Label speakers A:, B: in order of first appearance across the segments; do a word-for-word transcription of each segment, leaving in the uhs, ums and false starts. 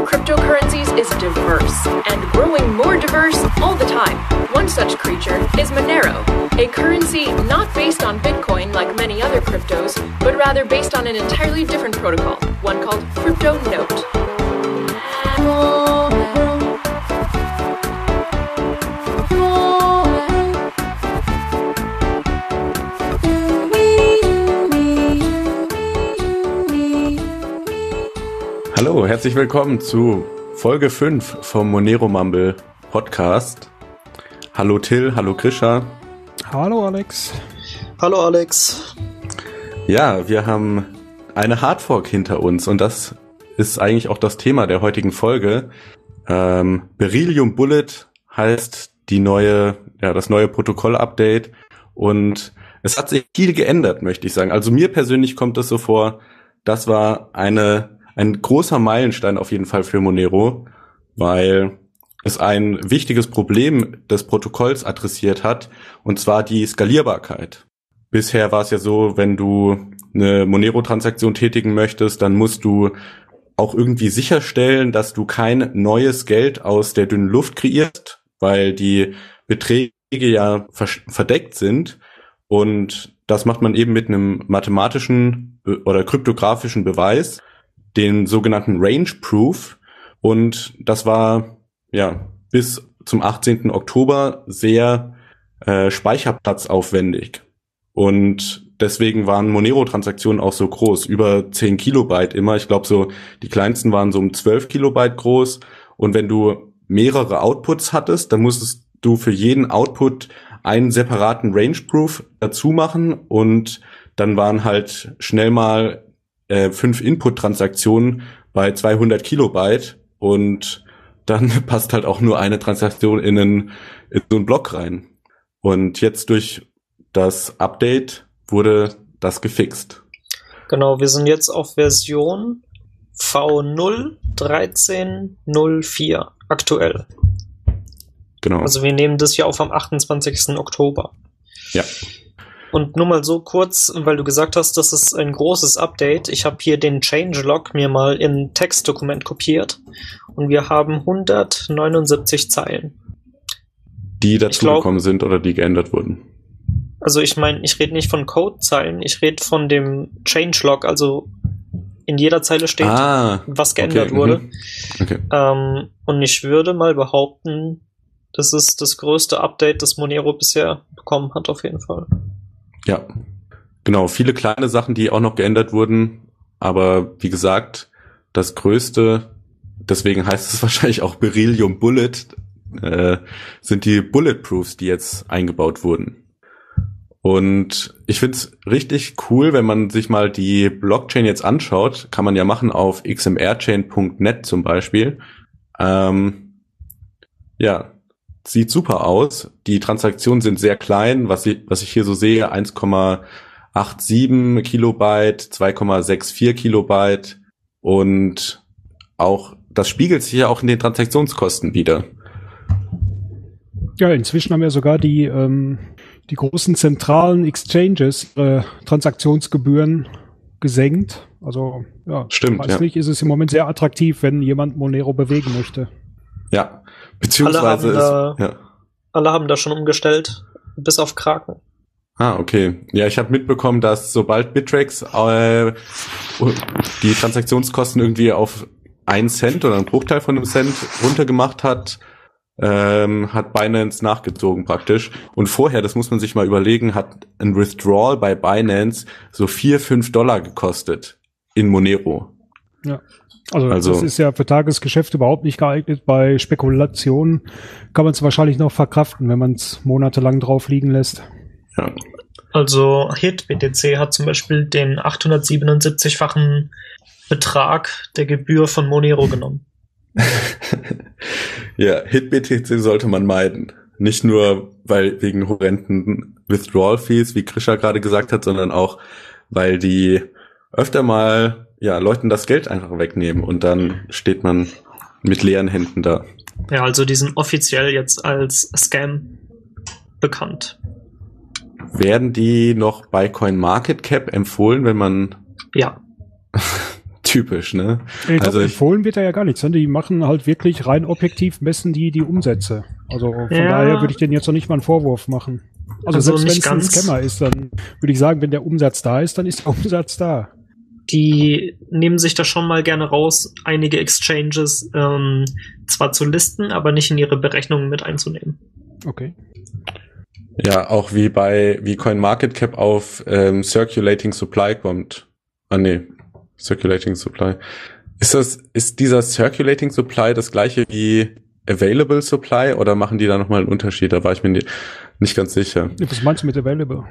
A: of cryptocurrencies is diverse, and growing more diverse all the time. One such creature is Monero, a currency not based on Bitcoin like many other cryptos, but rather based on an entirely different protocol, one called CryptoNote.
B: Hallo, herzlich willkommen zu Folge fünf vom Monero Mumble Podcast. Hallo Till, hallo Grisha.
C: Hallo Alex.
D: Hallo Alex.
B: Ja, wir haben eine Hardfork hinter uns und das ist eigentlich auch das Thema der heutigen Folge. Ähm, Beryllium Bullet heißt die neue, ja, das neue Protokoll-Update und es hat sich viel geändert, möchte ich sagen. Also mir persönlich kommt es so vor, das war eine ein großer Meilenstein auf jeden Fall für Monero, weil es ein wichtiges Problem des Protokolls adressiert hat, und zwar die Skalierbarkeit. Bisher war es ja so, wenn du eine Monero-Transaktion tätigen möchtest, dann musst du auch irgendwie sicherstellen, dass du kein neues Geld aus der dünnen Luft kreierst, weil die Beträge ja verdeckt sind, und das macht man eben mit einem mathematischen oder kryptografischen Beweis, den sogenannten Range Proof, und das war ja bis zum achtzehnten Oktober sehr äh, speicherplatzaufwendig, und deswegen waren Monero-Transaktionen auch so groß, über zehn Kilobyte immer. Ich glaube, so die kleinsten waren so um zwölf Kilobyte groß, und wenn du mehrere Outputs hattest, dann musstest du für jeden Output einen separaten Range Proof dazu machen, und dann waren halt schnell mal fünf Input-Transaktionen bei zweihundert Kilobyte, und dann passt halt auch nur eine Transaktion in, einen, in so einen Block rein. Und jetzt durch das Update wurde das gefixt.
D: Genau, wir sind jetzt auf Version V null Punkt dreizehn Punkt null vier aktuell.
B: Genau.
D: Also wir nehmen das hier auf am achtundzwanzigsten Oktober.
B: Ja.
D: Und nur mal so kurz, weil du gesagt hast, das ist ein großes Update. Ich habe hier den Changelog mir mal in Textdokument kopiert, und wir haben hundertneunundsiebzig Zeilen.
B: Die dazugekommen sind oder die geändert wurden?
D: Also ich meine, ich rede nicht von Codezeilen, ich rede von dem Changelog, also in jeder Zeile steht,
B: ah,
D: was geändert
B: okay,
D: wurde.
B: Mhm. Okay.
D: Ähm, und ich würde mal behaupten, das ist das größte Update, das Monero bisher bekommen hat, auf jeden Fall.
B: Ja, genau. Viele kleine Sachen, die auch noch geändert wurden. Aber wie gesagt, das Größte, deswegen heißt es wahrscheinlich auch Beryllium Bullet, äh, sind die Bulletproofs, die jetzt eingebaut wurden. Und ich find's richtig cool, wenn man sich mal die Blockchain jetzt anschaut. Kann man ja machen auf x m r chain punkt net zum Beispiel. Ähm, ja. Sieht super aus. Die Transaktionen sind sehr klein, was ich, was ich hier so sehe, eins Komma siebenundachtzig Kilobyte, zwei Komma vierundsechzig Kilobyte, und auch das spiegelt sich ja auch in den Transaktionskosten wieder.
C: Ja, inzwischen haben ja sogar die ähm, die großen zentralen Exchanges ihre Transaktionsgebühren gesenkt. Also ja,
B: stimmt.
C: Preislich
B: ja.
C: ist es im Moment sehr attraktiv, wenn jemand Monero bewegen möchte.
B: Ja. Beziehungsweise
D: alle haben,
B: ist,
D: da,
B: ja.
D: alle haben da schon umgestellt, bis auf Kraken.
B: Ah, okay. Ja, ich habe mitbekommen, dass sobald Bittrex äh, die Transaktionskosten irgendwie auf einen Cent oder einen Bruchteil von einem Cent runtergemacht hat, ähm, hat Binance nachgezogen praktisch. Und vorher, das muss man sich mal überlegen, hat ein Withdrawal bei Binance so vier, fünf Dollar gekostet in Monero.
C: Ja. Also,
B: Also
C: das ist ja für Tagesgeschäft überhaupt nicht geeignet. Bei Spekulationen kann man es wahrscheinlich noch verkraften, wenn man es monatelang drauf liegen lässt.
B: Ja.
D: Also HitBTC hat zum Beispiel den achthundertsiebenundsiebzig-fachen Betrag der Gebühr von Monero genommen.
B: Ja, HitBTC sollte man meiden. Nicht nur weil wegen horrenden Withdrawal-Fees, wie Grisha gerade gesagt hat, sondern auch, weil die öfter mal ja Leuten das Geld einfach wegnehmen, und dann steht man mit leeren Händen da.
D: Ja, also die sind offiziell jetzt als Scam bekannt.
B: Werden die noch bei CoinMarketCap empfohlen, wenn man...
D: Ja.
B: typisch, ne?
C: Ich glaub,
B: also ich,
C: empfohlen wird da ja gar nichts. Ne? Die machen halt wirklich rein objektiv, messen die die Umsätze. Also von
D: Ja.
C: daher würde ich denen jetzt noch nicht mal einen Vorwurf machen. Also,
D: Also
C: selbst wenn
D: nicht
C: es ein
D: ganz.
C: Scammer ist, dann würde ich sagen, wenn der Umsatz da ist, dann ist der Umsatz da.
D: Die nehmen sich da schon mal gerne raus, einige Exchanges ähm, zwar zu listen, aber nicht in ihre Berechnungen mit einzunehmen.
C: Okay.
B: ja, auch wie bei, wie CoinMarketCap auf ähm, Circulating Supply kommt. Ah, nee. Circulating Supply. Ist das, ist dieser Circulating Supply das gleiche wie Available Supply oder machen die da nochmal einen Unterschied? Da war ich mir nicht, nicht ganz sicher.
C: Was meinst du mit Available?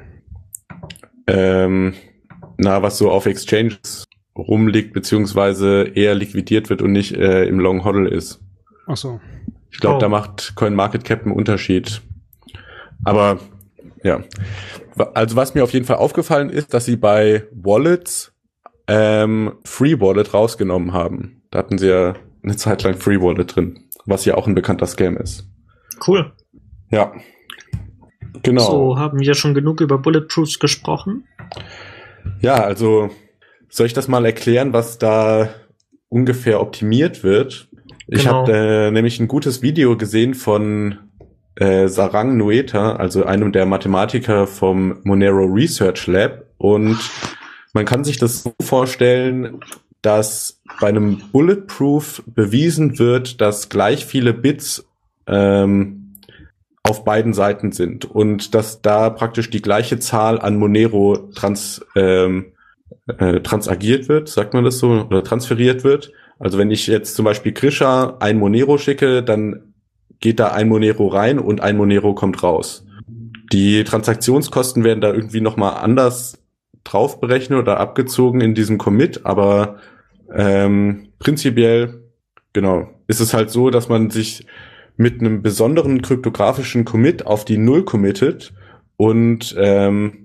B: Ähm, na, was so auf Exchanges rumliegt, beziehungsweise eher liquidiert wird und nicht äh, im Long Hodl ist.
C: Ach so.
B: Ich glaube,
D: Oh.
B: da macht CoinMarketCap einen Unterschied. Aber, ja. Also was mir auf jeden Fall aufgefallen ist, dass sie bei Wallets ähm, Free Wallet rausgenommen haben. Da hatten sie ja eine Zeit lang Free Wallet drin, was ja auch ein bekannter Scam ist.
D: Cool.
B: Ja. Genau.
D: So, haben wir schon genug über Bulletproofs gesprochen?
B: Ja, also soll ich das mal erklären, was da ungefähr optimiert wird? Ich
D: Genau.
B: habe äh, nämlich ein gutes Video gesehen von äh, Sarang Noeta, also einem der Mathematiker vom Monero Research Lab. Und man kann sich das so vorstellen, dass bei einem Bulletproof bewiesen wird, dass gleich viele Bits ähm, auf beiden Seiten sind und dass da praktisch die gleiche Zahl an Monero trans, ähm, äh, transagiert wird, sagt man das so, oder transferiert wird. Also wenn ich jetzt zum Beispiel Grisha ein Monero schicke, dann geht da ein Monero rein und ein Monero kommt raus. Die Transaktionskosten werden da irgendwie nochmal anders drauf berechnet oder abgezogen in diesem Commit, aber ähm, prinzipiell, genau, ist es halt so, dass man sich mit einem besonderen kryptografischen Commit auf die Null committet und ähm,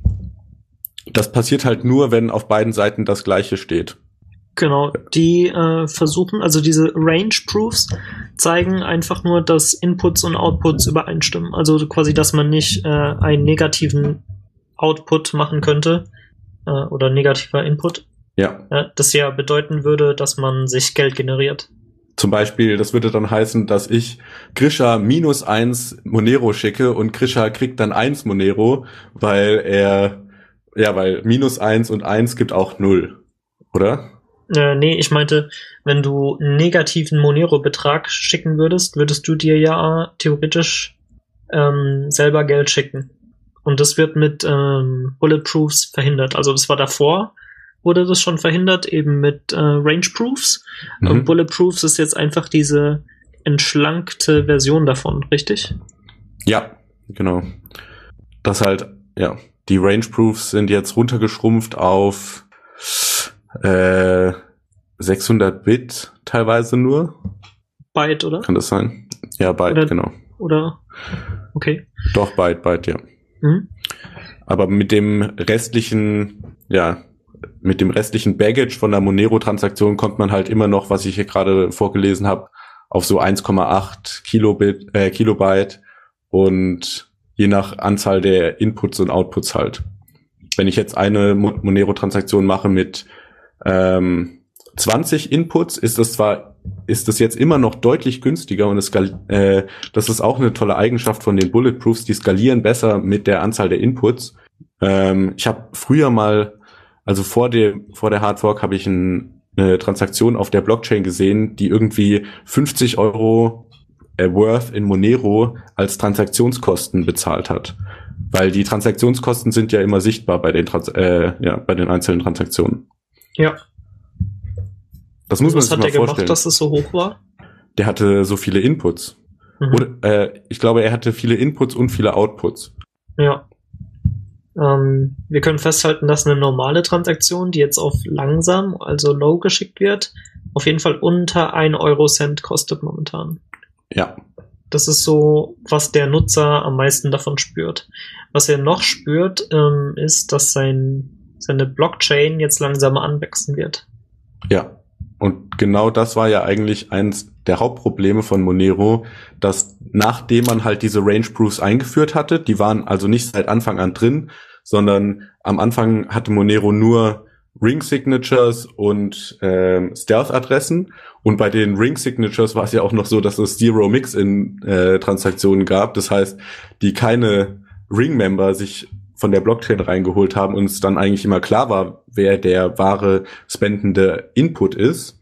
B: das passiert halt nur, wenn auf beiden Seiten das Gleiche steht.
D: Genau, die äh, versuchen, also diese Range Proofs zeigen einfach nur, dass Inputs und Outputs übereinstimmen. Also quasi, dass man nicht äh, einen negativen Output machen könnte äh, oder negativer Input.
B: Ja.
D: Äh, das ja bedeuten würde, dass man sich Geld generiert.
B: Zum Beispiel, das würde dann heißen, dass ich Grisha minus eins Monero schicke und Grisha kriegt dann eins Monero, weil er, ja, weil minus eins und eins gibt auch null, oder?
D: Äh, nee, ich meinte, wenn du einen negativen Monero-Betrag schicken würdest, würdest du dir ja theoretisch ähm, selber Geld schicken. Und das wird mit ähm, Bulletproofs verhindert. Also das war davor, wurde das schon verhindert, eben mit äh, Range-Proofs.
B: Mhm.
D: Und Bulletproofs ist jetzt einfach diese entschlankte Version davon, richtig?
B: Ja, genau. Das halt, ja, die Range-Proofs sind jetzt runtergeschrumpft auf äh, sechshundert Bit teilweise nur.
D: Byte, oder?
B: Kann das sein? Ja, Byte,
D: Oder-
B: genau.
D: Oder? Okay.
B: Doch, Byte, Byte, ja.
D: Mhm.
B: Aber mit dem restlichen, ja, mit dem restlichen Baggage von der Monero-Transaktion kommt man halt immer noch, was ich hier gerade vorgelesen habe, auf so eins Komma acht Kilobit, äh, Kilobyte und je nach Anzahl der Inputs und Outputs halt. Wenn ich jetzt eine Mo- Monero-Transaktion mache mit ähm, zwanzig Inputs, ist das zwar, ist das jetzt immer noch deutlich günstiger und es skal- äh, das ist auch eine tolle Eigenschaft von den Bulletproofs, die skalieren besser mit der Anzahl der Inputs. Ähm, ich habe früher mal, also vor dem vor der Hardfork habe ich ein, eine Transaktion auf der Blockchain gesehen, die irgendwie fünfzig Euro äh, worth in Monero als Transaktionskosten bezahlt hat, weil die Transaktionskosten sind ja immer sichtbar bei den Trans äh, ja bei den einzelnen Transaktionen.
D: Ja.
B: Das muss man
D: Was
B: sich
D: hat
B: mal
D: der gemacht,
B: vorstellen.
D: dass es so hoch war?
B: Der hatte so viele Inputs.
D: Mhm.
B: Oder, äh, ich glaube, er hatte viele Inputs und viele Outputs.
D: Ja. Ähm, wir können festhalten, dass eine normale Transaktion, die jetzt auf langsam, also low geschickt wird, auf jeden Fall unter ein Euro-Cent kostet momentan.
B: Ja.
D: Das ist so, was der Nutzer am meisten davon spürt. Was er noch spürt, ähm, ist, dass sein, seine Blockchain jetzt langsamer anwachsen wird.
B: Ja. Und genau das war ja eigentlich eins der Hauptprobleme von Monero, dass nachdem man halt diese Range Proofs eingeführt hatte, die waren also nicht seit Anfang an drin, sondern am Anfang hatte Monero nur Ring Signatures und ähm, Stealth-Adressen. Und bei den Ring Signatures war es ja auch noch so, dass es Zero Mix-in äh, Transaktionen gab. Das heißt, die keine Ring-Member sich von der Blockchain reingeholt haben und es dann eigentlich immer klar war, wer der wahre spendende Input ist.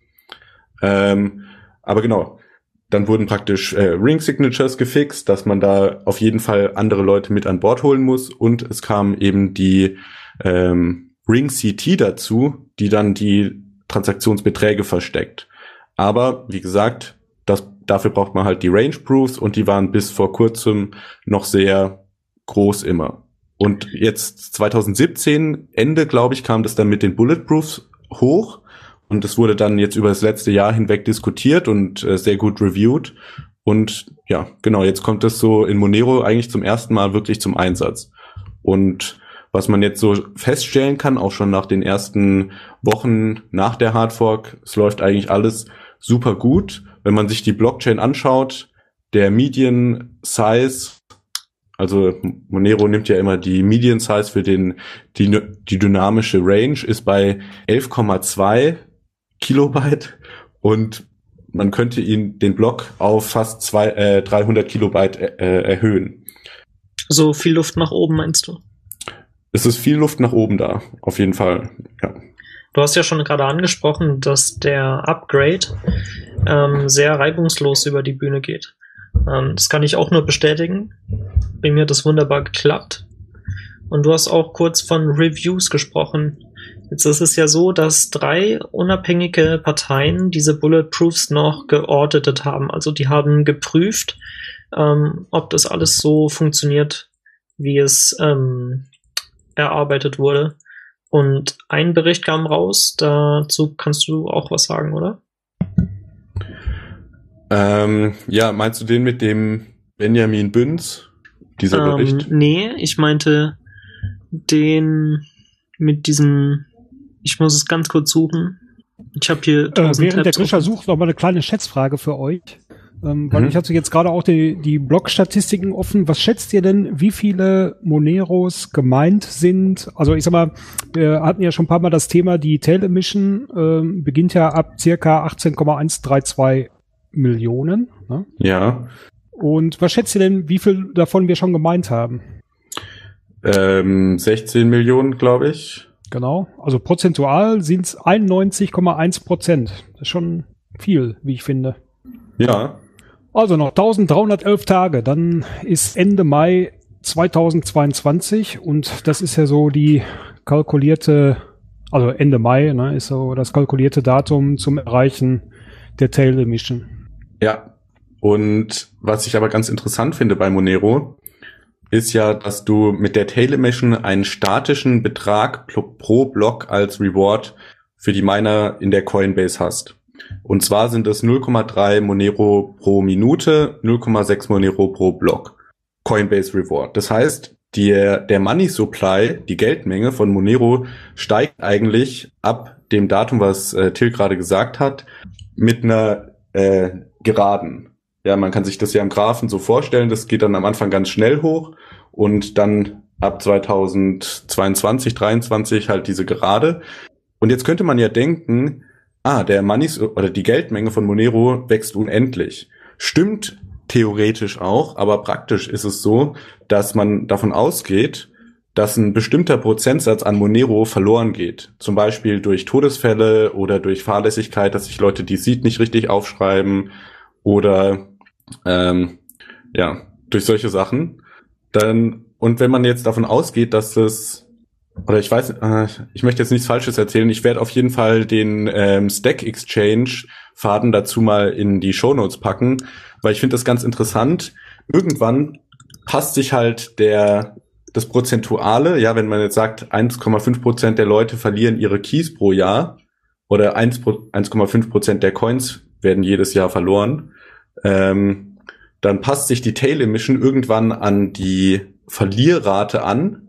B: Ähm, aber genau, dann wurden praktisch äh, Ring Signatures gefixt, dass man da auf jeden Fall andere Leute mit an Bord holen muss, und es kam eben die ähm, Ring C T dazu, die dann die Transaktionsbeträge versteckt. Aber wie gesagt, das, dafür braucht man halt die Range Proofs, und die waren bis vor kurzem noch sehr groß immer. Und jetzt zwanzig siebzehn, Ende, glaube ich, kam das dann mit den Bulletproofs hoch, und es wurde dann jetzt über das letzte Jahr hinweg diskutiert und äh, sehr gut reviewed. Und ja, genau, jetzt kommt es so in Monero eigentlich zum ersten Mal wirklich zum Einsatz. Und was man jetzt so feststellen kann, auch schon nach den ersten Wochen nach der Hardfork, es läuft eigentlich alles super gut. Wenn man sich die Blockchain anschaut, der Median Size, also Monero nimmt ja immer die Median Size für den die, die dynamische Range, ist bei elf Komma zwei Kilobyte, und man könnte ihn den Block auf fast zwei, äh, dreihundert Kilobyte äh, erhöhen.
D: So viel Luft nach oben, meinst du?
B: Es ist viel Luft nach oben da, auf jeden Fall, ja.
D: Du hast ja schon gerade angesprochen, dass der Upgrade ähm, sehr reibungslos über die Bühne geht. Ähm, das kann ich auch nur bestätigen. Bei mir hat das wunderbar geklappt. Und du hast auch kurz von Reviews gesprochen. Jetzt ist es ja so, dass drei unabhängige Parteien diese Bulletproofs noch geauditet haben. Also die haben geprüft, ähm, ob das alles so funktioniert, wie es ähm, erarbeitet wurde. Und ein Bericht kam raus, dazu kannst du auch was sagen, oder?
B: Ähm, ja, meinst du den mit dem Benjamin Büns, dieser
D: ähm,
B: Bericht?
D: Nee, ich meinte den mit diesem, ich muss es ganz kurz suchen. Ich habe hier
C: äh, Während
D: Tabs
C: der Grischer
D: offen.
C: sucht, noch mal eine kleine Schätzfrage für euch. Ähm, weil
B: Mhm.
C: ich hatte jetzt gerade auch die, die Blog-Statistiken offen. Was schätzt ihr denn, wie viele Moneros gemeint sind? Also ich sag mal, wir hatten ja schon ein paar Mal das Thema, die Tail Emission ähm, beginnt ja ab circa achtzehn Komma eins drei zwei Millionen. Ne?
B: Ja.
C: Und was schätzt ihr denn, wie viel davon wir schon gemeint haben?
B: Ähm, sechzehn Millionen, glaube ich.
C: Genau. Also prozentual sind es einundneunzig Komma eins Prozent. Das ist schon viel, wie ich finde.
B: Ja.
C: Also noch dreizehnhundertelf Tage, dann ist Ende Mai zweitausendzweiundzwanzig, und das ist ja so die kalkulierte, also Ende Mai, ne, ist so das kalkulierte Datum zum Erreichen der Tail Emission.
B: Ja. Und was ich aber ganz interessant finde bei Monero, ist ja, dass du mit der Tail Emission einen statischen Betrag pro Block als Reward für die Miner in der Coinbase hast. Und zwar sind es null Komma drei Monero pro Minute, null Komma sechs Monero pro Block. Coinbase Reward. Das heißt, der, der Money Supply, die Geldmenge von Monero, steigt eigentlich ab dem Datum, was äh, Till gerade gesagt hat, mit einer äh, Geraden. Ja, man kann sich das ja im Graphen so vorstellen, das geht dann am Anfang ganz schnell hoch und dann ab zweitausendzweiundzwanzig, dreiundzwanzig halt diese Gerade. Und jetzt könnte man ja denken, ah, der Money oder die Geldmenge von Monero wächst unendlich. Stimmt theoretisch auch, aber praktisch ist es so, dass man davon ausgeht, dass ein bestimmter Prozentsatz an Monero verloren geht. Zum Beispiel durch Todesfälle oder durch Fahrlässigkeit, dass sich Leute die Seed nicht richtig aufschreiben oder ähm, ja, durch solche Sachen. Dann, und wenn man jetzt davon ausgeht, dass es, oder ich weiß, äh, ich möchte jetzt nichts Falsches erzählen, ich werde auf jeden Fall den ähm, Stack Exchange Faden dazu mal in die Shownotes packen, weil ich finde das ganz interessant. Irgendwann passt sich halt der das Prozentuale, ja, wenn man jetzt sagt, eins Komma fünf Prozent der Leute verlieren ihre Keys pro Jahr oder eins Komma fünf Prozent der Coins werden jedes Jahr verloren, ähm, dann passt sich die Tail Emission irgendwann an die Verlierrate an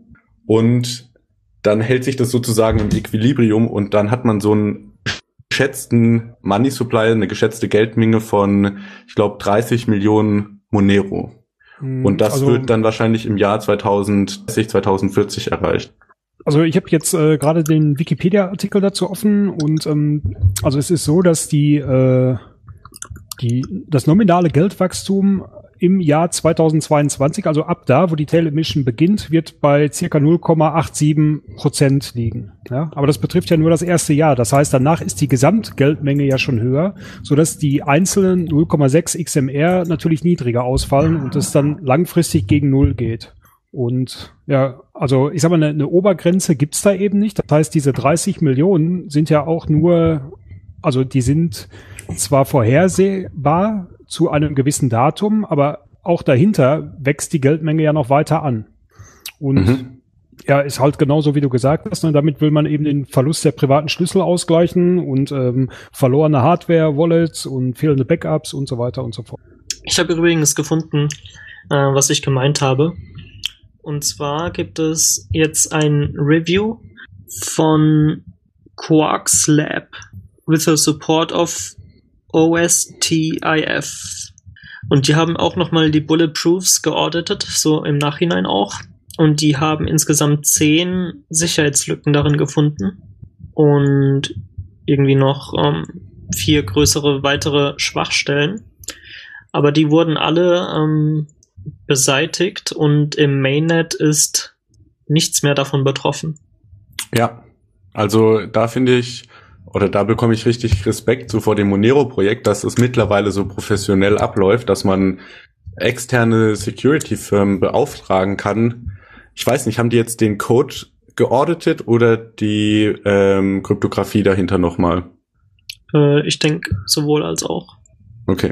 B: und dann hält sich das sozusagen im Equilibrium und dann hat man so einen geschätzten Money Supply, eine geschätzte Geldmenge von, ich glaube, dreißig Millionen Monero. Und das
C: also,
B: wird dann wahrscheinlich im Jahr zweitausenddreißig, zweitausendvierzig erreicht.
C: Also ich habe jetzt äh, gerade den Wikipedia-Artikel dazu offen und ähm, also es ist so, dass die, äh, die das nominale Geldwachstum im Jahr zweitausendzweiundzwanzig, also ab da, wo die Tail Emission beginnt, wird bei circa null Komma siebenundachtzig Prozent liegen. Ja, aber das betrifft ja nur das erste Jahr. Das heißt, danach ist die Gesamtgeldmenge ja schon höher, sodass die einzelnen null Komma sechs X M R natürlich niedriger ausfallen und es dann langfristig gegen Null geht. Und ja, also ich sag mal, eine, eine Obergrenze gibt's da eben nicht. Das heißt, diese dreißig Millionen sind ja auch nur, also die sind zwar vorhersehbar zu einem gewissen Datum, aber auch dahinter wächst die Geldmenge ja noch weiter an. Und mhm. ja, ist halt genauso, wie du gesagt hast. Ne? Damit will man eben den Verlust der privaten Schlüssel ausgleichen und ähm, verlorene Hardware, Wallets und fehlende Backups und so weiter und so fort.
D: Ich habe übrigens gefunden, äh, was ich gemeint habe. Und zwar gibt es jetzt ein Review von Quarks Lab with the support of O S T I F. Und die haben auch nochmal die Bulletproofs geauditet, so im Nachhinein auch. Und die haben insgesamt zehn Sicherheitslücken darin gefunden. Und irgendwie noch ähm, vier größere weitere Schwachstellen. Aber die wurden alle ähm, beseitigt und im Mainnet ist nichts mehr davon betroffen.
B: Ja, also da finde ich, oder da bekomme ich richtig Respekt so vor dem Monero-Projekt, dass es mittlerweile so professionell abläuft, dass man externe Security-Firmen beauftragen kann. Ich weiß nicht, haben die jetzt den Code geauditet oder die ähm, Kryptographie dahinter nochmal?
D: Äh, ich denke sowohl als auch.
B: Okay.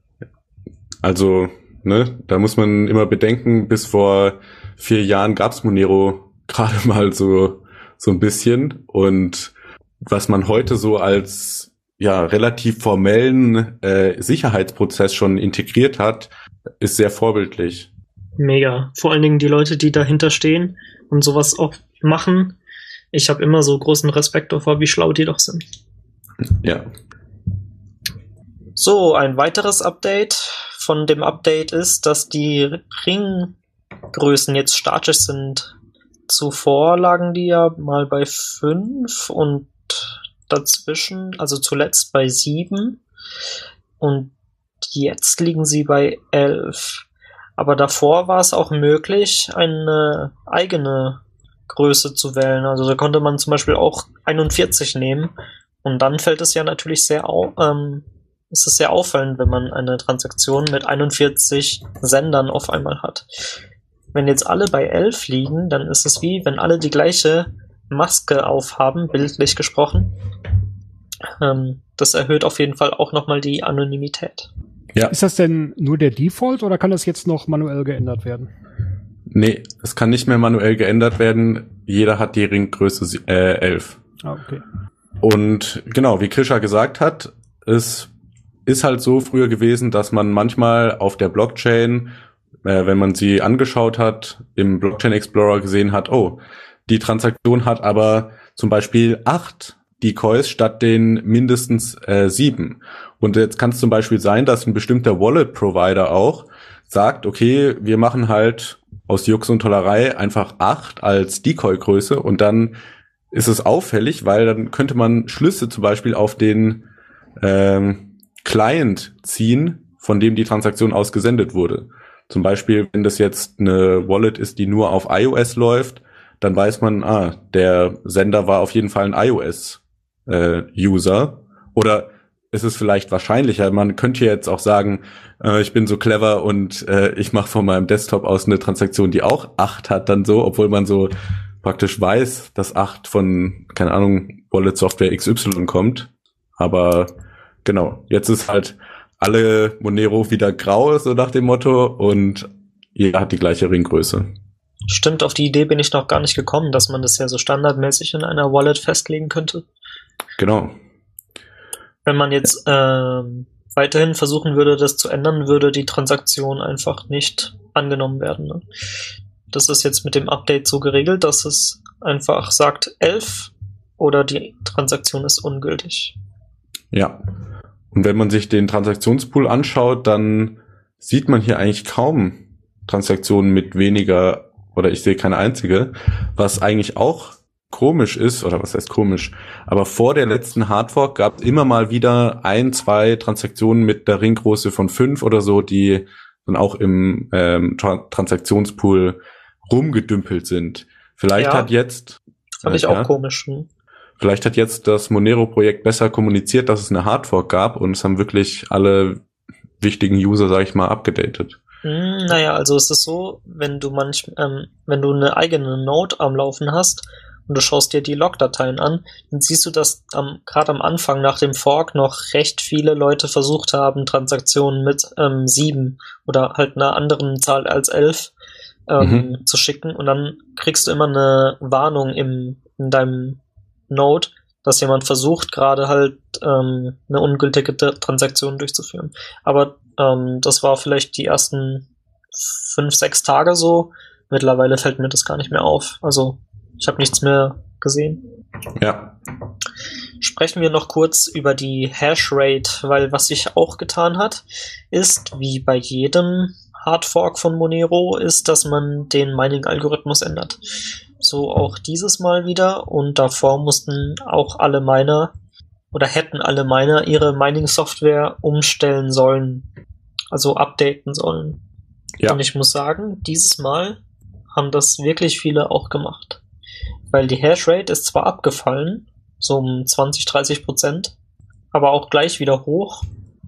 B: Also, ne, da muss man immer bedenken, bis vor vier Jahren gab's Monero gerade mal so so ein bisschen und was man heute so als ja relativ formellen äh, Sicherheitsprozess schon integriert hat, ist sehr vorbildlich.
D: Mega. Vor allen Dingen die Leute, die dahinter stehen und sowas auch machen. Ich habe immer so großen Respekt davor, wie schlau die doch sind.
B: Ja.
D: So, ein weiteres Update von dem Update ist, dass die Ringgrößen jetzt statisch sind. Zuvor lagen die ja mal bei fünf und dazwischen, also zuletzt bei sieben und jetzt liegen sie bei elf. Aber davor war es auch möglich, eine eigene Größe zu wählen. Also da konnte man zum Beispiel auch einundvierzig nehmen und dann fällt es ja natürlich sehr auf, ähm, es ist sehr auffallend, wenn man eine Transaktion mit einundvierzig Sendern auf einmal hat. Wenn jetzt alle bei elf liegen, dann ist es wie, wenn alle die gleiche Maske aufhaben, bildlich gesprochen. Ähm, das erhöht auf jeden Fall auch nochmal die Anonymität.
C: Ja. Ist das denn nur der Default oder kann das jetzt noch manuell geändert werden?
B: Nee, es kann nicht mehr manuell geändert werden. Jeder hat die Ringgröße äh, elf.
C: Ah, okay.
B: Und genau, wie Krisha gesagt hat, es ist halt so früher gewesen, dass man manchmal auf der Blockchain, äh, wenn man sie angeschaut hat, im Blockchain Explorer gesehen hat, oh, die Transaktion hat aber zum Beispiel acht Decoys statt den mindestens äh, sieben. Und jetzt kann es zum Beispiel sein, dass ein bestimmter Wallet-Provider auch sagt, okay, wir machen halt aus Jux und Tollerei einfach acht als Decoy-Größe und dann ist es auffällig, weil dann könnte man Schlüsse zum Beispiel auf den ähm, Client ziehen, von dem die Transaktion aus gesendet wurde. Zum Beispiel, wenn das jetzt eine Wallet ist, die nur auf iOS läuft, dann weiß man, ah, der Sender war auf jeden Fall ein iOS-User. Äh, Oder ist es vielleicht wahrscheinlicher, man könnte jetzt auch sagen, äh, ich bin so clever und äh, ich mache von meinem Desktop aus eine Transaktion, die auch acht hat, dann so, obwohl man so praktisch weiß, dass acht von, keine Ahnung, Wallet-Software X Y kommt. Aber genau, jetzt ist halt alle Monero wieder grau, so nach dem Motto, und jeder hat die gleiche Ringgröße.
D: Stimmt, auf die Idee bin ich noch gar nicht gekommen, dass man das ja so standardmäßig in einer Wallet festlegen könnte.
B: Genau.
D: Wenn man jetzt ähm, weiterhin versuchen würde, das zu ändern, würde die Transaktion einfach nicht angenommen werden. Ne? Das ist jetzt mit dem Update so geregelt, dass es einfach sagt elf oder die Transaktion ist ungültig.
B: Ja. Und wenn man sich den Transaktionspool anschaut, dann sieht man hier eigentlich kaum Transaktionen mit weniger oder ich sehe keine einzige, was eigentlich auch komisch ist, oder was heißt komisch, aber vor der letzten Hardfork gab es immer mal wieder ein, zwei Transaktionen mit der Ringgröße von fünf oder so, die dann auch im ähm, Tra- Transaktionspool rumgedümpelt sind. Vielleicht
D: Ja.
B: hat jetzt
D: Fand ich
B: äh,
D: auch
B: ja,
D: komisch. Hm.
B: vielleicht hat jetzt das Monero-Projekt besser kommuniziert, dass es eine Hardfork gab und es haben wirklich alle wichtigen User, sag ich mal, abgedatet.
D: Hm, naja, also es ist so, wenn du manch, ähm, wenn du eine eigene Node am Laufen hast und du schaust dir die Logdateien an, dann siehst du, dass am, gerade am Anfang nach dem Fork noch recht viele Leute versucht haben, Transaktionen mit ähm, sieben oder halt einer anderen Zahl als elf ähm,
B: Mhm.
D: zu schicken und dann kriegst du immer eine Warnung im, in deinem Node, dass jemand versucht, gerade halt ähm, eine ungültige T- Transaktion durchzuführen. Aber ähm, das war vielleicht die ersten fünf, sechs Tage so. Mittlerweile fällt mir das gar nicht mehr auf. Also ich habe nichts mehr gesehen.
B: Ja.
D: Sprechen wir noch kurz über die Hashrate, weil was sich auch getan hat, ist, wie bei jedem Hardfork von Monero, ist, dass man den Mining-Algorithmus ändert. So auch dieses Mal wieder und davor mussten auch alle Miner oder hätten alle Miner ihre Mining-Software umstellen sollen, also updaten sollen.
B: Ja.
D: Und ich muss sagen, dieses Mal haben das wirklich viele auch gemacht. Weil die Hashrate ist zwar abgefallen, so um zwanzig, dreißig Prozent, aber auch gleich wieder hoch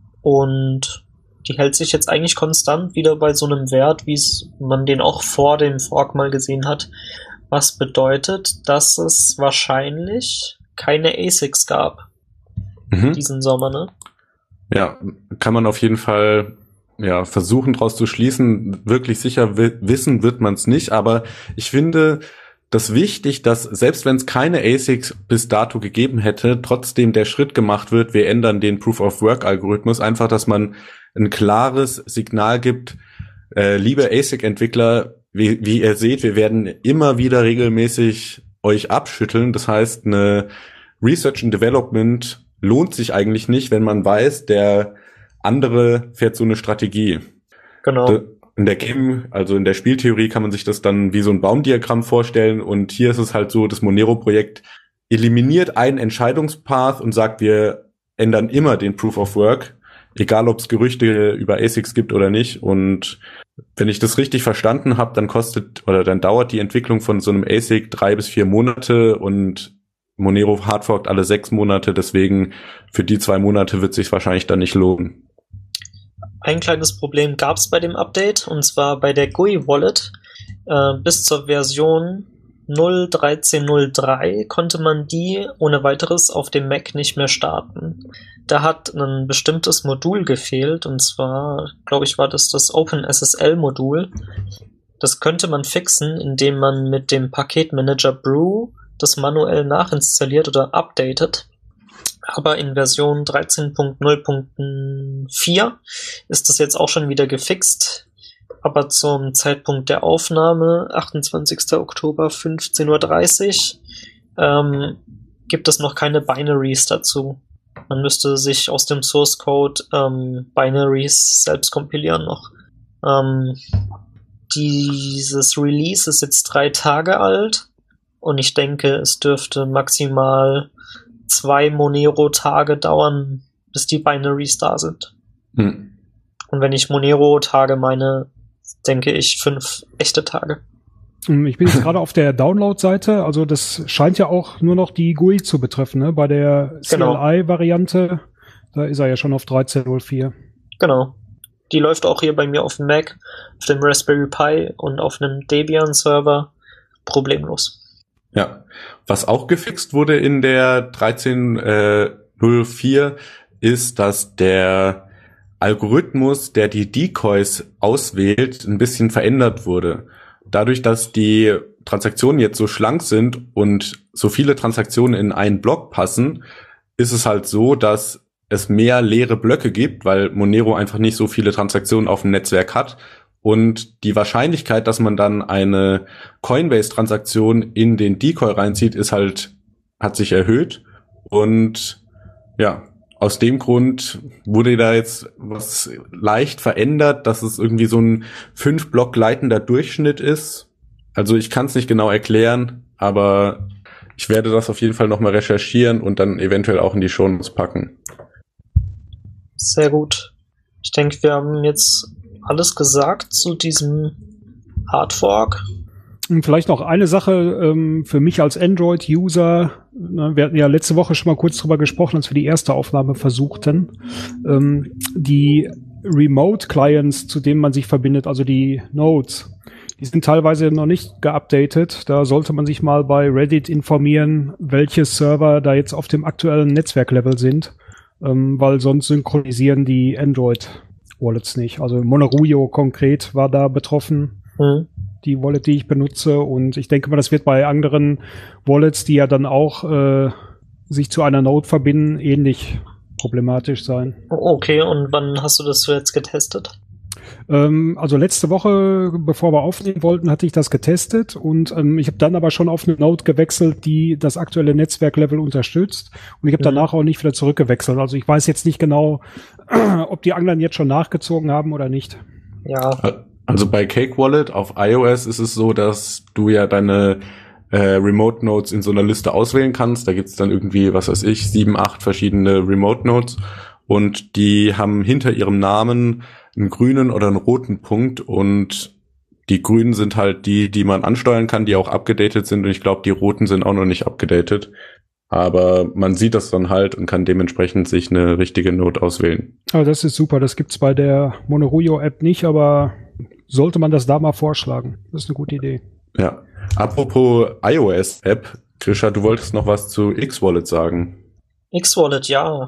D: und die hält sich jetzt eigentlich konstant wieder bei so einem Wert, wie es man den auch vor dem Fork mal gesehen hat. Was bedeutet, dass es wahrscheinlich keine A S I Cs gab
B: Mhm.
D: diesen Sommer, ne?
B: Ja, kann man auf jeden Fall ja versuchen draus zu schließen. Wirklich sicher wi- wissen wird man es nicht, aber ich finde das wichtig, dass selbst wenn es keine A S I Cs bis dato gegeben hätte, trotzdem der Schritt gemacht wird, wir ändern den Proof-of-Work-Algorithmus, einfach, dass man ein klares Signal gibt, äh, liebe A S I C-Entwickler, wie, wie ihr seht, wir werden immer wieder regelmäßig euch abschütteln. Das heißt, eine Research and Development lohnt sich eigentlich nicht, wenn man weiß, der andere fährt so eine Strategie.
D: Genau.
B: In der Game, also in der Spieltheorie kann man sich das dann wie so ein Baumdiagramm vorstellen und hier ist es halt so, das Monero-Projekt eliminiert einen Entscheidungspath und sagt, wir ändern immer den Proof of Work, egal ob es Gerüchte über A S I Cs gibt oder nicht. Und wenn ich das richtig verstanden habe, dann kostet oder dann dauert die Entwicklung von so einem A S I C drei bis vier Monate und Monero hardforkt alle sechs Monate, deswegen für die zwei Monate wird es sich wahrscheinlich dann nicht lohnen.
D: Ein kleines Problem gab es bei dem Update, und zwar bei der G U I-Wallet. Äh, bis zur Version null Punkt dreizehn Punkt null drei konnte man die ohne weiteres auf dem Mac nicht mehr starten. Da hat ein bestimmtes Modul gefehlt, und zwar, glaube ich, war das das OpenSSL-Modul. Das könnte man fixen, indem man mit dem Paketmanager Brew das manuell nachinstalliert oder updatet. Aber in Version dreizehn Punkt null Punkt vier ist das jetzt auch schon wieder gefixt. Aber zum Zeitpunkt der Aufnahme, achtundzwanzigster Oktober, fünfzehn Uhr dreißig, ähm, gibt es noch keine Binaries dazu. Man müsste sich aus dem Source Code ähm, Binaries selbst kompilieren noch. Ähm, dieses Release ist jetzt drei Tage alt und ich denke, es dürfte maximal zwei Monero-Tage dauern, bis die Binaries da sind.
B: Hm.
D: Und wenn ich Monero-Tage meine, denke ich fünf echte Tage.
C: Ich bin jetzt gerade auf der Download-Seite, also das scheint ja auch nur noch die G U I zu betreffen, ne? Bei der C L I-Variante, da ist er ja schon auf dreizehn Punkt null vier.
D: Genau. Die läuft auch hier bei mir auf dem Mac, auf dem Raspberry Pi und auf einem Debian-Server problemlos.
B: Ja, was auch gefixt wurde in der dreizehn Punkt null vier ist, dass der Algorithmus, der die Decoys auswählt, ein bisschen verändert wurde. Dadurch, dass die Transaktionen jetzt so schlank sind und so viele Transaktionen in einen Block passen, ist es halt so, dass es mehr leere Blöcke gibt, weil Monero einfach nicht so viele Transaktionen auf dem Netzwerk hat. Und die Wahrscheinlichkeit, dass man dann eine Coinbase-Transaktion in den Decoy reinzieht, ist halt, hat sich erhöht. Und ja, aus dem Grund wurde da jetzt was leicht verändert, dass es irgendwie so ein fünf Block leitender Durchschnitt ist. Also ich kann es nicht genau erklären, aber ich werde das auf jeden Fall nochmal recherchieren und dann eventuell auch in die Shownotes packen.
D: Sehr gut. Ich denke, wir haben jetzt alles gesagt zu diesem Hardfork.
C: Und vielleicht noch eine Sache ähm, für mich als Android-User. Ne, wir hatten ja letzte Woche schon mal kurz drüber gesprochen, als wir die erste Aufnahme versuchten. Ähm, die Remote-Clients, zu denen man sich verbindet, also die Nodes, die sind teilweise noch nicht geupdatet. Da sollte man sich mal bei Reddit informieren, welche Server da jetzt auf dem aktuellen Netzwerklevel sind, ähm, weil sonst synchronisieren die Android-Wallets nicht. Also Monerujo konkret war da betroffen.
D: Mhm.
C: Die Wallet, die ich benutze. Und ich denke mal, das wird bei anderen Wallets, die ja dann auch äh, sich zu einer Node verbinden, ähnlich problematisch sein.
D: Okay, und wann hast du das jetzt getestet?
C: Ähm, also letzte Woche, bevor wir aufnehmen wollten, hatte ich das getestet und ähm, ich habe dann aber schon auf eine Node gewechselt, die das aktuelle Netzwerklevel unterstützt und ich habe
D: Mhm.
C: danach auch nicht wieder zurückgewechselt. Also ich weiß jetzt nicht genau, ob die anderen jetzt schon nachgezogen haben oder nicht.
D: Ja,
B: Also bei Cake Wallet auf iOS ist es so, dass du ja deine äh, Remote Nodes in so einer Liste auswählen kannst. Da gibt's dann irgendwie, was weiß ich, sieben, acht verschiedene Remote Nodes und die haben hinter ihrem Namen einen grünen oder einen roten Punkt und die grünen sind halt die, die man ansteuern kann, die auch abgedatet sind und ich glaube, die roten sind auch noch nicht abgedatet. Aber man sieht das dann halt und kann dementsprechend sich eine richtige Node auswählen.
C: Aber das ist super, das gibt's bei der Monerujo-App nicht, aber sollte man das da mal vorschlagen. Das ist eine gute Idee.
B: Ja. Apropos iOS-App, Krisha, du wolltest noch was zu X-Wallet sagen.
D: X-Wallet, ja.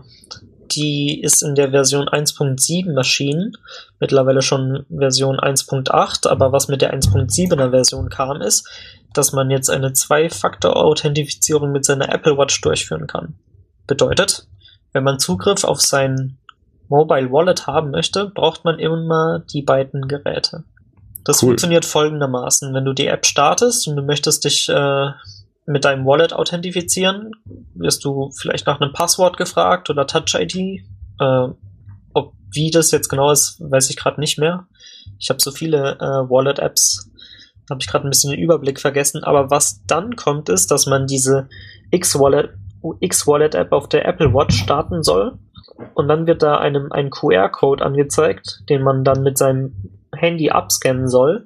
D: Die ist in der Version eins Punkt sieben erschienen. Mittlerweile schon Version eins Punkt acht, aber was mit der eins Punkt siebener Version kam, ist, dass man jetzt eine Zwei-Faktor-Authentifizierung mit seiner Apple Watch durchführen kann. Bedeutet, wenn man Zugriff auf sein Mobile Wallet haben möchte, braucht man immer die beiden Geräte. Das
B: Cool.
D: funktioniert folgendermaßen. Wenn du die App startest und du möchtest dich äh, mit deinem Wallet authentifizieren, wirst du vielleicht nach einem Passwort gefragt oder Touch I D. Äh, ob wie das jetzt genau ist, weiß ich gerade nicht mehr. Ich habe so viele äh, Wallet-Apps, habe ich gerade ein bisschen den Überblick vergessen. Aber was dann kommt, ist, dass man diese X-Wallet, X-Wallet-App auf der Apple Watch starten soll. Und dann wird da einem ein Q R-Code angezeigt, den man dann mit seinem Handy abscannen soll.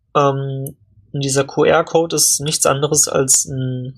D: Ähm, und dieser Q R-Code ist nichts anderes als ein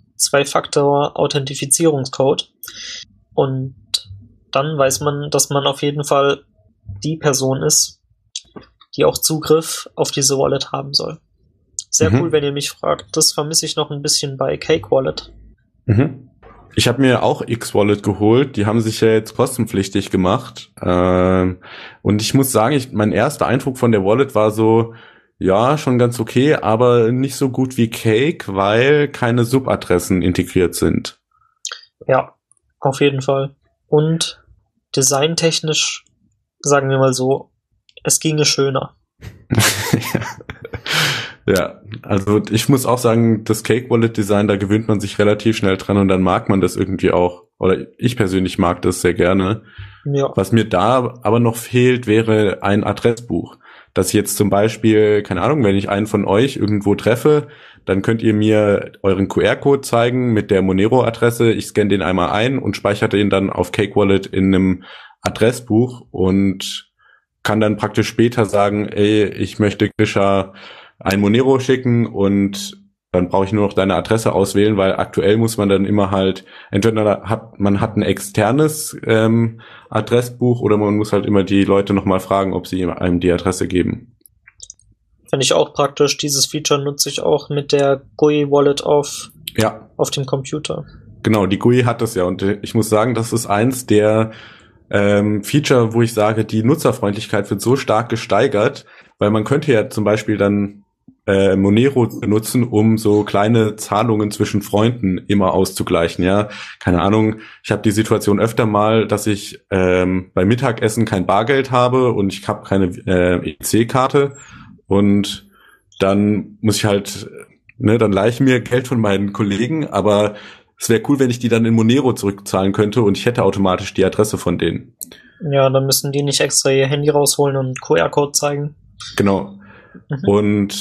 D: Zwei-Faktor-Authentifizierungscode. Und dann weiß man, dass man auf jeden Fall die Person ist, die auch Zugriff auf diese Wallet haben soll. Sehr
B: Mhm.
D: cool, wenn ihr mich fragt. Das vermisse ich noch ein bisschen bei Cake Wallet.
B: Mhm. Ich habe mir auch X-Wallet geholt. Die haben sich ja jetzt kostenpflichtig gemacht. Ähm, und ich muss sagen, ich, mein erster Eindruck von der Wallet war so, ja, schon ganz okay, aber nicht so gut wie Cake, weil keine Subadressen integriert sind.
D: Ja, auf jeden Fall. Und designtechnisch, sagen wir mal so, es ginge schöner.
B: Ja, also ich muss auch sagen, das Cake Wallet Design, da gewöhnt man sich relativ schnell dran und dann mag man das irgendwie auch. Oder ich persönlich mag das sehr gerne.
D: Ja.
B: Was mir da aber noch fehlt, wäre ein Adressbuch. Dass ich jetzt zum Beispiel, keine Ahnung, wenn ich einen von euch irgendwo treffe, dann könnt ihr mir euren Q R-Code zeigen mit der Monero-Adresse. Ich scanne den einmal ein und speichere den dann auf Cake Wallet in einem Adressbuch und kann dann praktisch später sagen, ey, ich möchte Grisha ein Monero schicken und dann brauche ich nur noch deine Adresse auswählen, weil aktuell muss man dann immer halt, entweder hat man hat ein externes ähm, Adressbuch oder man muss halt immer die Leute nochmal fragen, ob sie einem die Adresse geben.
D: Finde ich auch praktisch. Dieses Feature nutze ich auch mit der G U I-Wallet auf,
B: Ja,
D: auf dem Computer.
B: genau, die G U I hat das ja und ich muss sagen, das ist eins der ähm, Feature, wo ich sage, die Nutzerfreundlichkeit wird so stark gesteigert, weil man könnte ja zum Beispiel dann äh, Monero benutzen, um so kleine Zahlungen zwischen Freunden immer auszugleichen, ja. Keine Ahnung, ich habe die Situation öfter mal, dass ich ähm, beim Mittagessen kein Bargeld habe und ich habe keine äh, E C-Karte und dann muss ich halt, ne, dann leihe ich mir Geld von meinen Kollegen, aber es wäre cool, wenn ich die dann in Monero zurückzahlen könnte und ich hätte automatisch die Adresse von denen.
D: Ja, dann müssen die nicht extra ihr Handy rausholen und Q R-Code zeigen.
B: Genau.
D: Mhm.
B: Und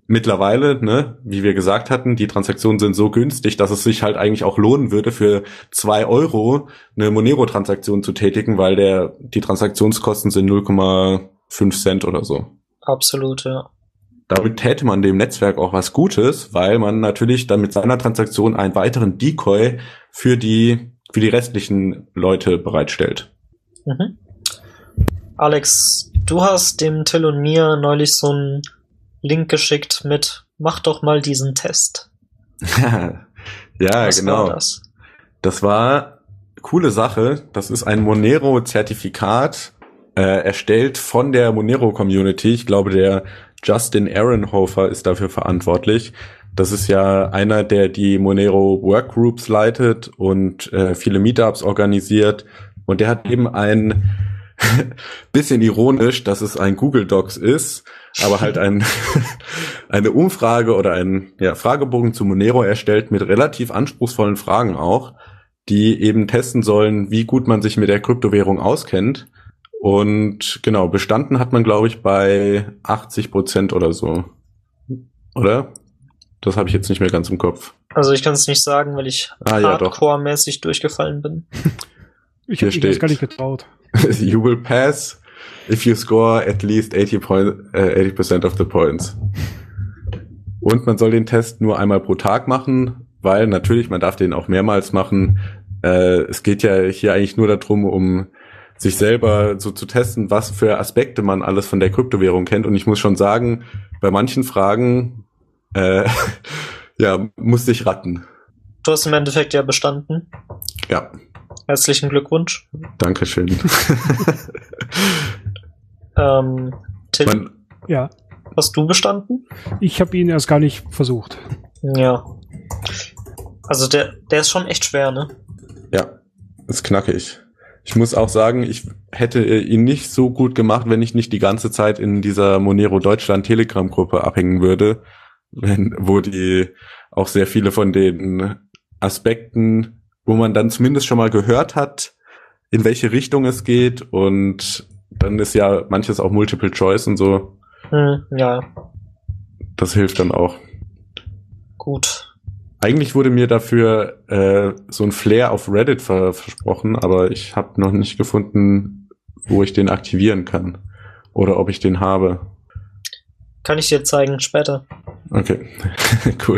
B: mittlerweile, ne, wie wir gesagt hatten, die Transaktionen sind so günstig, dass es sich halt eigentlich auch lohnen würde, für zwei Euro eine Monero-Transaktion zu tätigen, weil der die Transaktionskosten sind null Komma fünf Cent oder so.
D: Absolut, ja.
B: Damit täte man dem Netzwerk auch was Gutes, weil man natürlich dann mit seiner Transaktion einen weiteren Decoy für die für die restlichen Leute bereitstellt.
D: Mhm. Alex, du hast dem Till und mir neulich so einen Link geschickt mit mach doch mal diesen Test.
B: Ja,
D: Was
B: genau.
D: war das?
B: Das war coole Sache. Das ist ein Monero-Zertifikat, äh, erstellt von der Monero-Community. Ich glaube, der Justin Ehrenhofer ist dafür verantwortlich. Das ist ja einer, der die Monero Workgroups leitet und äh, viele Meetups organisiert. Und der hat eben ein bisschen ironisch, dass es ein Google Docs ist, aber halt ein eine Umfrage oder ein ja, Fragebogen zu Monero erstellt mit relativ anspruchsvollen Fragen auch, die eben testen sollen, wie gut man sich mit der Kryptowährung auskennt. Und genau, bestanden hat man, glaube ich, bei achtzig Prozent oder so. Oder? Das habe ich jetzt nicht mehr ganz im Kopf.
D: Also ich kann es nicht sagen, weil ich
B: ah, ja,
D: hardcore-mäßig durchgefallen bin.
C: Ich habe das gar nicht getraut.
B: You will pass if you score at least eighty percent of the points. Und man soll den Test nur einmal pro Tag machen, weil natürlich, man darf den auch mehrmals machen. Äh, es geht ja hier eigentlich nur darum, um sich selber so zu testen, was für Aspekte man alles von der Kryptowährung kennt. Und ich muss schon sagen, bei manchen Fragen äh, ja, musste ich raten.
D: Du hast im Endeffekt ja bestanden.
B: Ja.
D: Herzlichen Glückwunsch.
B: Dankeschön.
D: ähm, Tim,
B: Man,
C: Ja,
D: hast du bestanden?
C: ich habe ihn erst gar nicht versucht.
D: Ja. Also der, der ist schon echt schwer, ne?
B: ja, ist knackig. Ich muss auch sagen, ich hätte ihn nicht so gut gemacht, wenn ich nicht die ganze Zeit in dieser Monero Deutschland Telegram-Gruppe abhängen würde, wenn, wo die auch sehr viele von den Aspekten, wo man dann zumindest schon mal gehört hat, in welche Richtung es geht, und dann ist ja manches auch Multiple Choice und so.
D: Hm, ja,
B: Das hilft dann auch.
D: gut.
B: Eigentlich wurde mir dafür äh, so ein Flair auf Reddit ver- versprochen, aber ich habe noch nicht gefunden, wo ich den aktivieren kann oder ob ich den habe.
D: Kann ich dir zeigen später.
B: Okay, cool.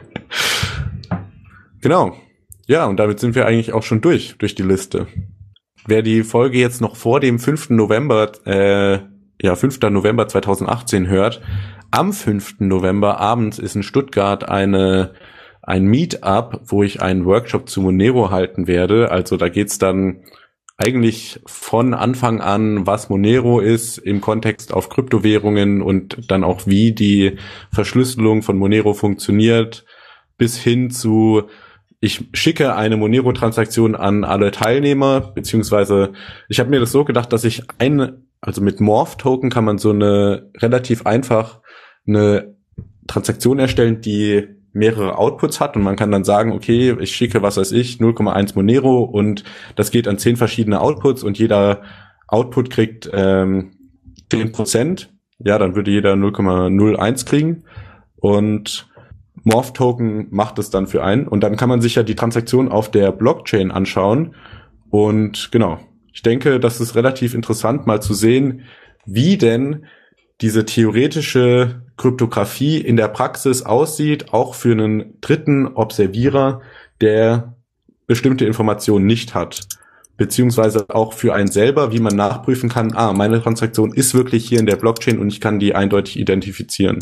B: Genau. Ja, und damit sind wir eigentlich auch schon durch, durch die Liste. Wer die Folge jetzt noch vor dem fünften November, äh, ja, fünften November zweitausendachtzehn hört, am fünften November abends ist in Stuttgart eine ein Meetup, wo ich einen Workshop zu Monero halten werde. Also da geht's dann eigentlich von Anfang an, was Monero ist im Kontext auf Kryptowährungen und dann auch, wie die Verschlüsselung von Monero funktioniert, bis hin zu, ich schicke eine Monero-Transaktion an alle Teilnehmer, beziehungsweise ich habe mir das so gedacht, dass ich eine, also mit Morph-Token kann man so eine relativ einfach eine Transaktion erstellen, die mehrere Outputs hat, und man kann dann sagen, okay, ich schicke, was weiß ich, null Komma eins Monero, und das geht an zehn verschiedene Outputs, und jeder Output kriegt ähm, zehn Prozent. Ja, dann würde jeder null Komma null eins kriegen, und Morph-Token macht es dann für einen, und dann kann man sich ja die Transaktion auf der Blockchain anschauen. Und genau, ich denke, das ist relativ interessant, mal zu sehen, wie denn diese theoretische Kryptographie in der Praxis aussieht, auch für einen dritten Observierer, der bestimmte Informationen nicht hat. Beziehungsweise auch für einen selber, wie man nachprüfen kann, ah, meine Transaktion ist wirklich hier in der Blockchain und ich kann die eindeutig identifizieren.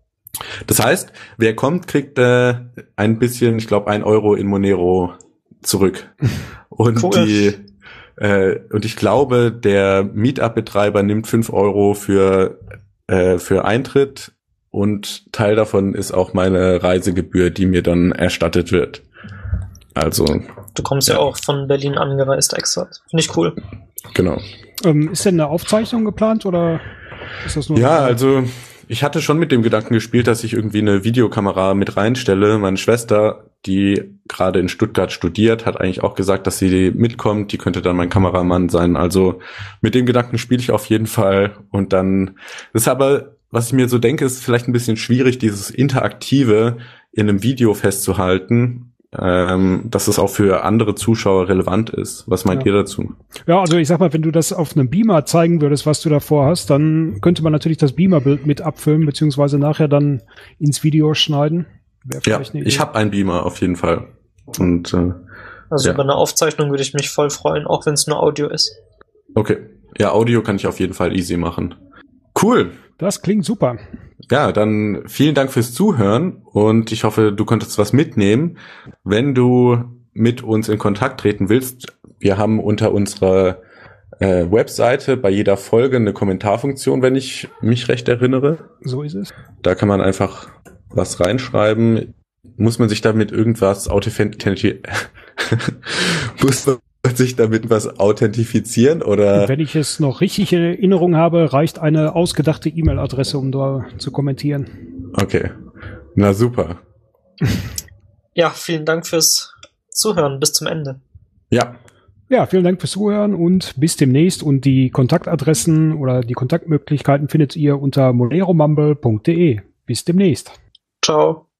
B: Das heißt, wer kommt, kriegt äh, ein bisschen, ich glaube, ein Euro in Monero zurück. Und
D: Cool.
B: die äh, und ich glaube, der Meetup-Betreiber nimmt fünf Euro für äh, für Eintritt, und Teil davon ist auch meine Reisegebühr, die mir dann erstattet wird. Also
D: Du kommst ja,
B: Ja.
D: auch von Berlin angereist extra. Finde ich cool.
B: genau.
C: Ähm, ist denn eine Aufzeichnung geplant oder ist das nur?
B: Ja, also ich hatte schon mit dem Gedanken gespielt, dass ich irgendwie eine Videokamera mit reinstelle. Meine Schwester, die gerade in Stuttgart studiert, hat eigentlich auch gesagt, dass sie mitkommt. Die könnte dann mein Kameramann sein. Also mit dem Gedanken spiele ich auf jeden Fall. Und dann ist aber was ich mir so denke, ist vielleicht ein bisschen schwierig, dieses Interaktive in einem Video festzuhalten, ähm, dass es auch für andere Zuschauer relevant ist. Was meint
C: ja.
B: ihr dazu?
C: Ja, also ich sag mal, wenn du das auf einem Beamer zeigen würdest, was du davor hast, dann könnte man natürlich das Beamer-Bild mit abfilmen, beziehungsweise nachher dann ins Video schneiden.
B: Ja, ich habe einen Beamer auf jeden Fall. Und äh,
D: Also
B: ja.
D: über eine Aufzeichnung würde ich mich voll freuen, auch wenn es nur Audio ist.
B: Okay. Ja, Audio kann ich auf jeden Fall easy machen. Cool.
C: Das klingt super.
B: Ja, dann vielen Dank fürs Zuhören und ich hoffe, du konntest was mitnehmen. Wenn du mit uns in Kontakt treten willst, wir haben unter unserer äh, Webseite bei jeder Folge eine Kommentarfunktion, wenn ich mich recht erinnere.
C: So ist es.
B: Da kann man einfach was reinschreiben. Muss man sich damit irgendwas authentifizieren? Muss man sich damit was authentifizieren oder?
C: Wenn ich es noch richtig in Erinnerung habe, reicht eine ausgedachte E-Mail-Adresse, um da zu kommentieren.
B: Okay. Na super.
D: Ja, vielen Dank fürs Zuhören. Bis zum Ende.
B: Ja.
C: Ja, vielen Dank fürs Zuhören und bis demnächst. Und die Kontaktadressen oder die Kontaktmöglichkeiten findet ihr unter moleromumble punkt de. Bis demnächst.
D: Ciao.